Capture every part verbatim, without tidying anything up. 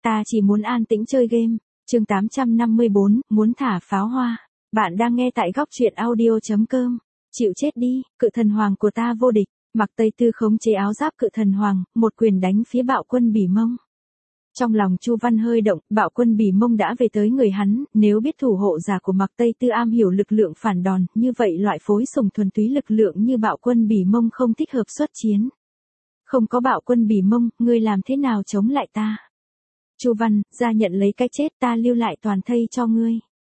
ta chỉ muốn an tĩnh chơi game. Chương tám trăm năm mươi bốn, muốn thả pháo hoa. Bạn đang nghe tại góc truyện audio chấm com. Chịu chết đi, cự thần hoàng của ta vô địch. Mặc Tây Tư khống chế áo giáp cự thần hoàng, một quyền đánh phía Bạo Quân Bỉ Mông. Trong lòng Chu Văn hơi động, Bạo Quân Bỉ Mông đã về tới người hắn, nếu biết thủ hộ giả của Mặc Tây Tư am hiểu lực lượng phản đòn, như vậy loại phối sùng thuần túy lực lượng như Bạo Quân Bỉ Mông không thích hợp xuất chiến. Không có Bạo Quân Bỉ Mông, ngươi làm thế nào chống lại ta? Chu Văn, ra nhận lấy cái chết, ta lưu lại toàn thây cho ngươi.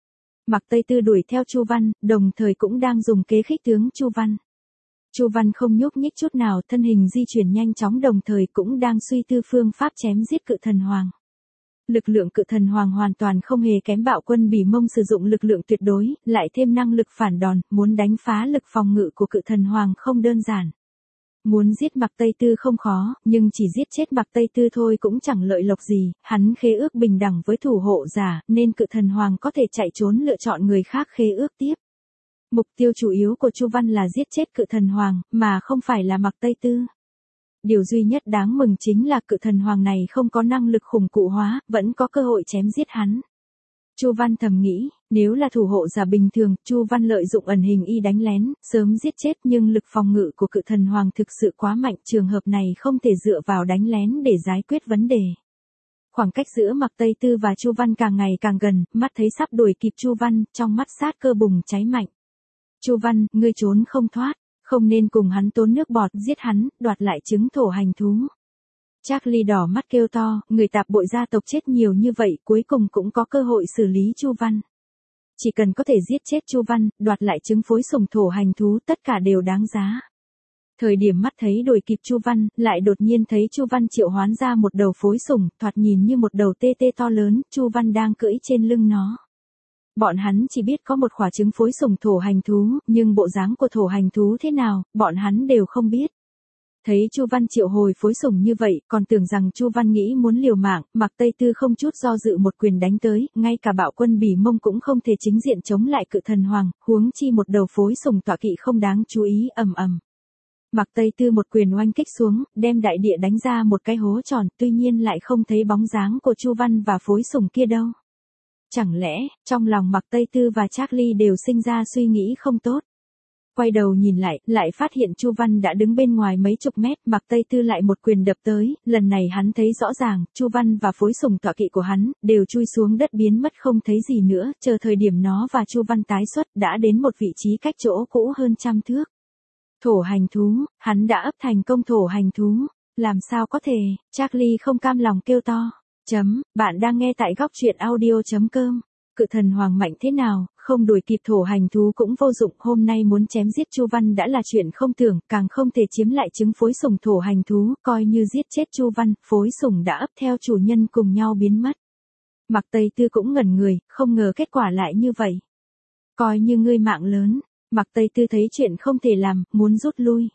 Mặc Tây Tư đuổi theo Chu Văn, đồng thời cũng đang dùng kế khích tướng Chu Văn. Chu Văn không nhúc nhích chút nào, thân hình di chuyển nhanh chóng, đồng thời cũng đang suy tư phương pháp chém giết cự thần hoàng. Lực lượng cự thần hoàng hoàn toàn không hề kém Bạo Quân Bỉ Mông, sử dụng lực lượng tuyệt đối, lại thêm năng lực phản đòn, muốn đánh phá lực phòng ngự của cự thần hoàng không đơn giản. Muốn giết Mặc Tây Tư không khó, nhưng chỉ giết chết Mặc Tây Tư thôi cũng chẳng lợi lộc gì, hắn khế ước bình đẳng với thủ hộ giả, nên cự thần hoàng có thể chạy trốn lựa chọn người khác khế ước tiếp. Mục tiêu chủ yếu của Chu Văn là giết chết cự thần hoàng, mà không phải là Mặc Tây Tư. Điều duy nhất đáng mừng chính là cự thần hoàng này không có năng lực khủng cụ hóa, vẫn có cơ hội chém giết hắn. Chu Văn thầm nghĩ, nếu là thủ hộ giả bình thường, Chu Văn lợi dụng ẩn hình y đánh lén, sớm giết chết, nhưng lực phòng ngự của cự thần hoàng thực sự quá mạnh, trường hợp này không thể dựa vào đánh lén để giải quyết vấn đề. Khoảng cách giữa Mặc Tây Tư và Chu Văn càng ngày càng gần, mắt thấy sắp đuổi kịp Chu Văn, trong mắt sát cơ bùng cháy mạnh. Chu Văn, ngươi trốn không thoát, không nên cùng hắn tốn nước bọt, giết hắn, đoạt lại trứng thổ hành thú. Charlie đỏ mắt kêu to, người tạp bội gia tộc chết nhiều như vậy, cuối cùng cũng có cơ hội xử lý Chu Văn. Chỉ cần có thể giết chết Chu Văn, đoạt lại trứng phối sùng thổ hành thú, tất cả đều đáng giá. Thời điểm mắt thấy đuổi kịp Chu Văn, lại đột nhiên thấy Chu Văn triệu hoán ra một đầu phối sùng, thoạt nhìn như một đầu tê tê to lớn, Chu Văn đang cưỡi trên lưng nó. Bọn hắn chỉ biết có một quả trứng phối sùng thổ hành thú, nhưng bộ dáng của thổ hành thú thế nào, bọn hắn đều không biết. Thấy Chu Văn triệu hồi phối sùng như vậy, còn tưởng rằng Chu Văn nghĩ muốn liều mạng, Mặc Tây Tư không chút do dự một quyền đánh tới, ngay cả Bạo Quân Bỉ Mông cũng không thể chính diện chống lại cự thần hoàng, huống chi một đầu phối sùng tọa kỵ không đáng chú ý, ầm ầm. Mặc Tây Tư một quyền oanh kích xuống, đem đại địa đánh ra một cái hố tròn, tuy nhiên lại không thấy bóng dáng của Chu Văn và phối sùng kia đâu. Chẳng lẽ, trong lòng Mặc Tây Tư và Charlie đều sinh ra suy nghĩ không tốt. Quay đầu nhìn lại, lại phát hiện Chu Văn đã đứng bên ngoài mấy chục mét, Mặc Tây Tư lại một quyền đập tới, lần này hắn thấy rõ ràng, Chu Văn và phối sùng tọa kỵ của hắn, đều chui xuống đất biến mất không thấy gì nữa, chờ thời điểm nó và Chu Văn tái xuất, đã đến một vị trí cách chỗ cũ hơn trăm thước. Thổ hành thú, hắn đã ấp thành công thổ hành thú, làm sao có thể, Charlie không cam lòng kêu to. Chấm, bạn đang nghe tại góc truyện audio chấm com. Cự thần hoàng mạnh thế nào, không đuổi kịp thổ hành thú cũng vô dụng, hôm nay muốn chém giết Chu Văn đã là chuyện không tưởng, càng không thể chiếm lại trứng phối sùng thổ hành thú, coi như giết chết Chu Văn, phối sùng đã ấp theo chủ nhân cùng nhau biến mất. Mặc Tây Tư cũng ngẩn người, không ngờ kết quả lại như vậy. Coi như ngươi mạng lớn, Mặc Tây Tư thấy chuyện không thể làm, muốn rút lui.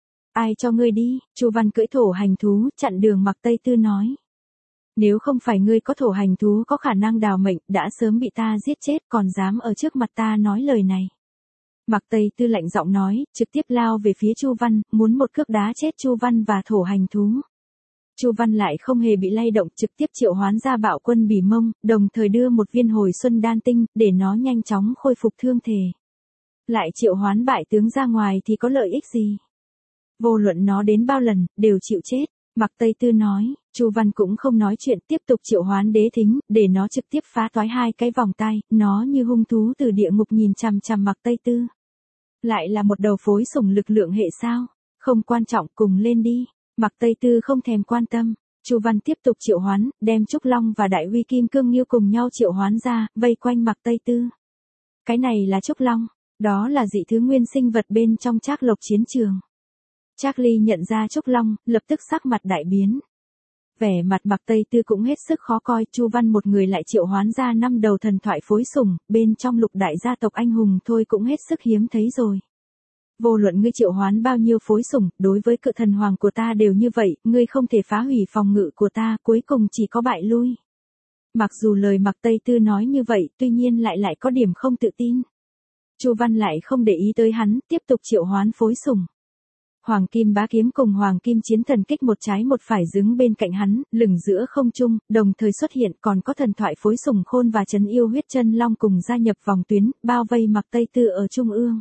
Ai cho ngươi đi, Chu Văn cưỡi thổ hành thú, chặn đường Mặc Tây Tư nói. Nếu không phải ngươi có thổ hành thú có khả năng đào mệnh, đã sớm bị ta giết chết, còn dám ở trước mặt ta nói lời này. Mặc Tây Tư lạnh giọng nói, trực tiếp lao về phía Chu Văn, muốn một cước đá chết Chu Văn và thổ hành thú. Chu Văn lại không hề bị lay động, trực tiếp triệu hoán ra Bạo Quân Bỉ Mông, đồng thời đưa một viên hồi xuân đan tinh, để nó nhanh chóng khôi phục thương thể. Lại triệu hoán bại tướng ra ngoài thì có lợi ích gì? Vô luận nó đến bao lần, đều chịu chết. Mặc Tây Tư nói, Chu Văn cũng không nói chuyện, tiếp tục triệu hoán đế thính, để nó trực tiếp phá toái hai cái vòng tay, nó như hung thú từ địa ngục nhìn chằm chằm Mặc Tây Tư. Lại là một đầu phối sùng lực lượng hệ sao? Không quan trọng, cùng lên đi. Mặc Tây Tư không thèm quan tâm. Chu Văn tiếp tục triệu hoán, đem Trúc Long và Đại Uy Kim Cương Nghiêu cùng nhau triệu hoán ra, vây quanh Mặc Tây Tư. Cái này là Trúc Long, đó là dị thứ nguyên sinh vật bên trong Trác Lộc chiến trường. Charlie nhận ra Trúc Long, lập tức sắc mặt đại biến. Vẻ mặt Mặc Tây Tư cũng hết sức khó coi, Chu Văn một người lại triệu hoán ra năm đầu thần thoại phối sùng, bên trong lục đại gia tộc anh hùng thôi cũng hết sức hiếm thấy rồi. Vô luận ngươi triệu hoán bao nhiêu phối sùng, đối với cự thần hoàng của ta đều như vậy, ngươi không thể phá hủy phòng ngự của ta, cuối cùng chỉ có bại lui. Mặc dù lời Mặc Tây Tư nói như vậy, tuy nhiên lại lại có điểm không tự tin. Chu Văn lại không để ý tới hắn, tiếp tục triệu hoán phối sùng. Hoàng kim bá kiếm cùng hoàng kim chiến thần kích một trái một phải đứng bên cạnh hắn, lửng giữa không trung, đồng thời xuất hiện, còn có thần thoại phối sùng khôn và trấn yêu huyết chân long cùng gia nhập vòng tuyến, bao vây Mạc Tây Tư ở trung ương.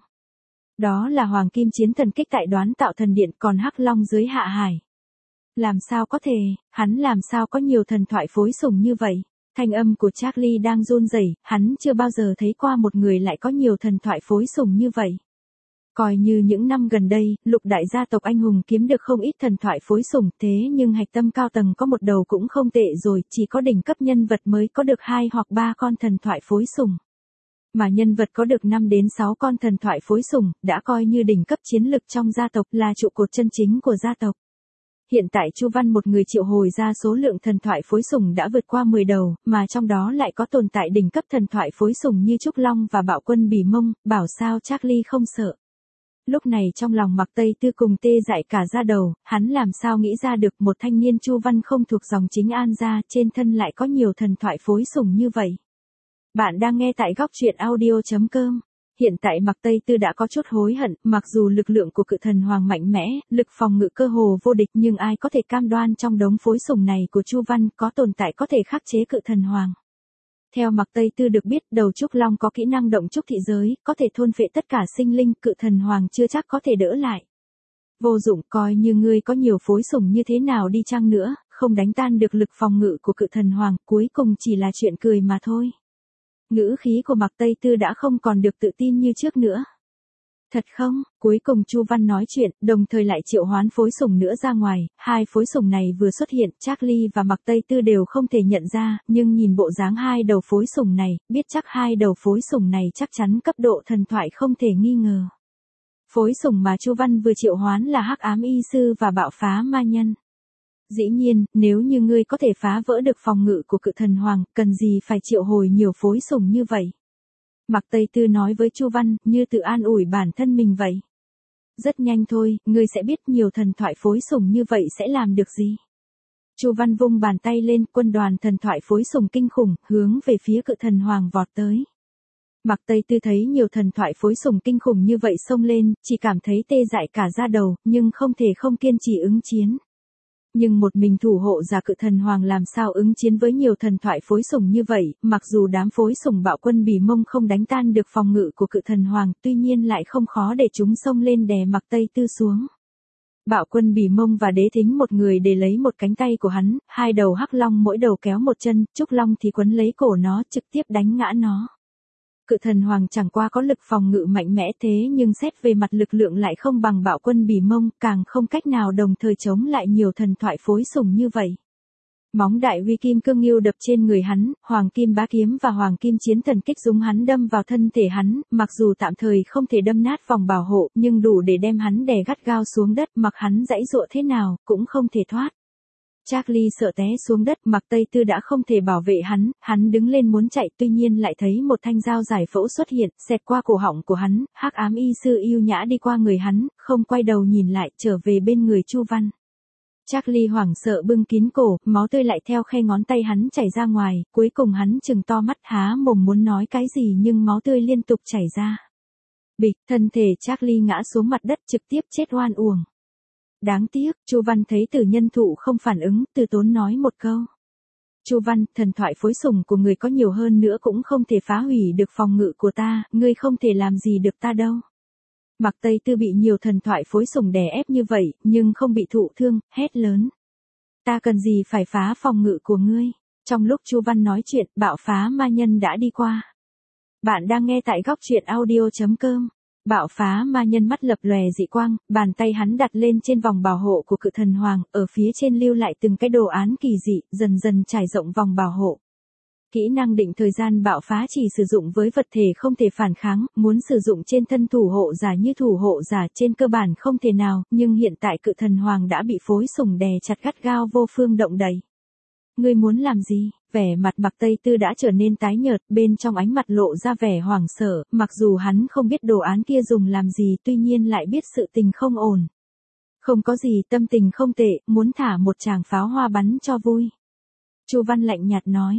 Đó là hoàng kim chiến thần kích tại Đoán Tạo Thần Điện, còn Hắc Long dưới Hạ Hải. Làm sao có thể, hắn làm sao có nhiều thần thoại phối sùng như vậy? Thanh âm của Charlie đang run rẩy, hắn chưa bao giờ thấy qua một người lại có nhiều thần thoại phối sùng như vậy. Coi như những năm gần đây, lục đại gia tộc anh hùng kiếm được không ít thần thoại phối sùng, thế nhưng hạch tâm cao tầng có một đầu cũng không tệ rồi, chỉ có đỉnh cấp nhân vật mới có được hai hoặc ba con thần thoại phối sùng. Mà nhân vật có được năm đến sáu con thần thoại phối sùng, đã coi như đỉnh cấp chiến lực trong gia tộc, là trụ cột chân chính của gia tộc. Hiện tại Chu Văn một người triệu hồi ra số lượng thần thoại phối sùng đã vượt qua mười đầu, mà trong đó lại có tồn tại đỉnh cấp thần thoại phối sùng như Trúc Long và Bạo Quân Bỉ Mông, bảo sao Charlie không sợ. Lúc này trong lòng Mạc Tây Tư cùng tê dại cả da đầu, hắn làm sao nghĩ ra được một thanh niên Chu Văn không thuộc dòng chính An gia, trên thân lại có nhiều thần thoại phối sùng như vậy. Bạn đang nghe tại góc truyện audio chấm com. Hiện tại Mạc Tây Tư đã có chút hối hận, mặc dù lực lượng của cự thần hoàng mạnh mẽ, lực phòng ngự cơ hồ vô địch, nhưng ai có thể cam đoan trong đống phối sùng này của Chu Văn có tồn tại có thể khắc chế cự thần hoàng. Theo Mạc Tây Tư được biết, đầu Trúc Long có kỹ năng động trúc thị giới, có thể thôn phệ tất cả sinh linh, cự thần hoàng chưa chắc có thể đỡ lại. Vô dụng, coi như ngươi có nhiều phối sùng như thế nào đi chăng nữa, không đánh tan được lực phòng ngự của cự thần hoàng, cuối cùng chỉ là chuyện cười mà thôi. Ngữ khí của Mạc Tây Tư đã không còn được tự tin như trước nữa. Thật không? Cuối cùng Chu Văn nói chuyện, đồng thời lại triệu hoán phối sùng nữa ra ngoài, hai phối sùng này vừa xuất hiện, Charlie và Mạc Tây Tư đều không thể nhận ra, nhưng nhìn bộ dáng hai đầu phối sùng này, biết chắc hai đầu phối sùng này chắc chắn cấp độ thần thoại không thể nghi ngờ. Phối sùng mà Chu Văn vừa triệu hoán là Hắc Ám Y Sư và Bạo Phá Ma Nhân. Dĩ nhiên, nếu như ngươi có thể phá vỡ được phòng ngự của cự thần hoàng, cần gì phải triệu hồi nhiều phối sùng như vậy? Mạc Tây Tư nói với Chu Văn, như tự an ủi bản thân mình vậy. Rất nhanh thôi, ngươi sẽ biết nhiều thần thoại phối sùng như vậy sẽ làm được gì. Chu Văn vung bàn tay lên, quân đoàn thần thoại phối sùng kinh khủng, hướng về phía cự thần hoàng vọt tới. Mạc Tây Tư thấy nhiều thần thoại phối sùng kinh khủng như vậy xông lên, chỉ cảm thấy tê dại cả da đầu, nhưng không thể không kiên trì ứng chiến. Nhưng một mình thủ hộ giả cự thần hoàng làm sao ứng chiến với nhiều thần thoại phối sùng như vậy, mặc dù đám phối sùng Bạo Quân Bỉ Mông không đánh tan được phòng ngự của cự thần hoàng, tuy nhiên lại không khó để chúng xông lên đè Mạc Tây Tư xuống. Bạo Quân Bỉ Mông và Đế Thính một người để lấy một cánh tay của hắn, hai đầu Hắc Long mỗi đầu kéo một chân, Trúc Long thì quấn lấy cổ nó, trực tiếp đánh ngã nó. Cự thần hoàng chẳng qua có lực phòng ngự mạnh mẽ thế nhưng xét về mặt lực lượng lại không bằng Bạo Quân Bỉ Mông, càng không cách nào đồng thời chống lại nhiều thần thoại phối sùng như vậy. Móng đại uy kim cương nghiêu đập trên người hắn, hoàng kim bá kiếm và hoàng kim chiến thần kích dùng hắn đâm vào thân thể hắn, mặc dù tạm thời không thể đâm nát vòng bảo hộ, nhưng đủ để đem hắn đè gắt gao xuống đất, mặc hắn giãy giụa thế nào, cũng không thể thoát. Charlie sợ té xuống đất, Mạc Tây Tư đã không thể bảo vệ hắn, hắn đứng lên muốn chạy, tuy nhiên lại thấy một thanh dao giải phẫu xuất hiện, xẹt qua cổ họng của hắn, Hắc Ám Y Sư yêu nhã đi qua người hắn, không quay đầu nhìn lại, trở về bên người Chu Văn. Charlie hoảng sợ bưng kín cổ, máu tươi lại theo khe ngón tay hắn chảy ra ngoài, cuối cùng hắn trừng to mắt há mồm muốn nói cái gì nhưng máu tươi liên tục chảy ra. Bịch, thân thể Charlie ngã xuống mặt đất trực tiếp chết oan uổng. Đáng tiếc, Chu Văn thấy Tử Nhân Thụ không phản ứng, từ tốn nói một câu. Chu Văn, thần thoại phối sùng của người có nhiều hơn nữa cũng không thể phá hủy được phòng ngự của ta, ngươi không thể làm gì được ta đâu. Mạc Tây Tư bị nhiều thần thoại phối sùng đè ép như vậy, nhưng không bị thụ thương, hét lớn. Ta cần gì phải phá phòng ngự của ngươi? Trong lúc Chu Văn nói chuyện, Bạo Phá Ma Nhân đã đi qua. Bạn đang nghe tại góc truyện audio chấm com. Bạo Phá Ma Nhân mắt lập lòe dị quang, bàn tay hắn đặt lên trên vòng bảo hộ của cự thần hoàng, ở phía trên lưu lại từng cái đồ án kỳ dị, dần dần trải rộng vòng bảo hộ. Kỹ năng định thời gian bạo phá chỉ sử dụng với vật thể không thể phản kháng, muốn sử dụng trên thân thủ hộ giả như thủ hộ giả trên cơ bản không thể nào, nhưng hiện tại cự thần hoàng đã bị phối sùng đè chặt gắt gao vô phương động đậy. Ngươi muốn làm gì? Vẻ mặt Mạc Tây Tư đã trở nên tái nhợt, bên trong ánh mặt lộ ra vẻ hoảng sợ, mặc dù hắn không biết đồ án kia dùng làm gì, tuy nhiên lại biết sự tình không ổn. Không có gì, tâm tình không tệ, muốn thả một tràng pháo hoa bắn cho vui. Chu Văn lạnh nhạt nói,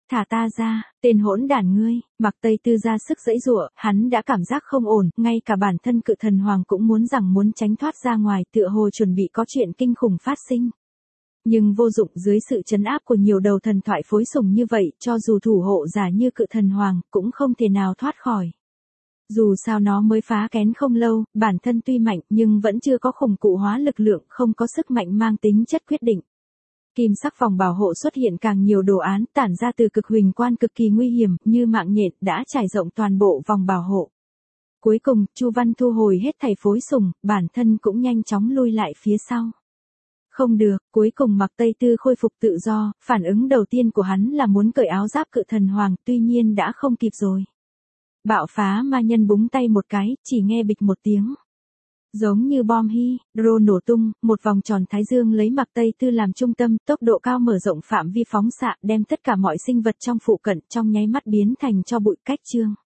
Thả ta ra, tên hỗn đản ngươi, Mạc Tây Tư ra sức giãy giụa, hắn đã cảm giác không ổn, ngay cả bản thân cự thần hoàng cũng muốn rằng muốn tránh thoát ra ngoài, tựa hồ chuẩn bị có chuyện kinh khủng phát sinh. Nhưng vô dụng, dưới sự trấn áp của nhiều đầu thần thoại phối sùng như vậy, cho dù thủ hộ giả như cự thần hoàng, cũng không thể nào thoát khỏi. Dù sao nó mới phá kén không lâu, bản thân tuy mạnh nhưng vẫn chưa có khủng cụ hóa lực lượng, không có sức mạnh mang tính chất quyết định. Kim sắc vòng bảo hộ xuất hiện càng nhiều đồ án tản ra từ cực huỳnh quang cực kỳ nguy hiểm, như mạng nhện đã trải rộng toàn bộ vòng bảo hộ. Cuối cùng, Chu Văn thu hồi hết thảy phối sùng, bản thân cũng nhanh chóng lui lại phía sau. Không được, cuối cùng Mạc Tây Tư khôi phục tự do, phản ứng đầu tiên của hắn là muốn cởi áo giáp cự thần hoàng, tuy nhiên đã không kịp rồi. Bạo phá ma nhân búng tay một cái, chỉ nghe bịch một tiếng. Giống như bom hydro nổ tung, một vòng tròn thái dương lấy Mạc Tây Tư làm trung tâm, tốc độ cao mở rộng phạm vi phóng xạ, đem tất cả mọi sinh vật trong phụ cận trong nháy mắt biến thành tro bụi cách chương.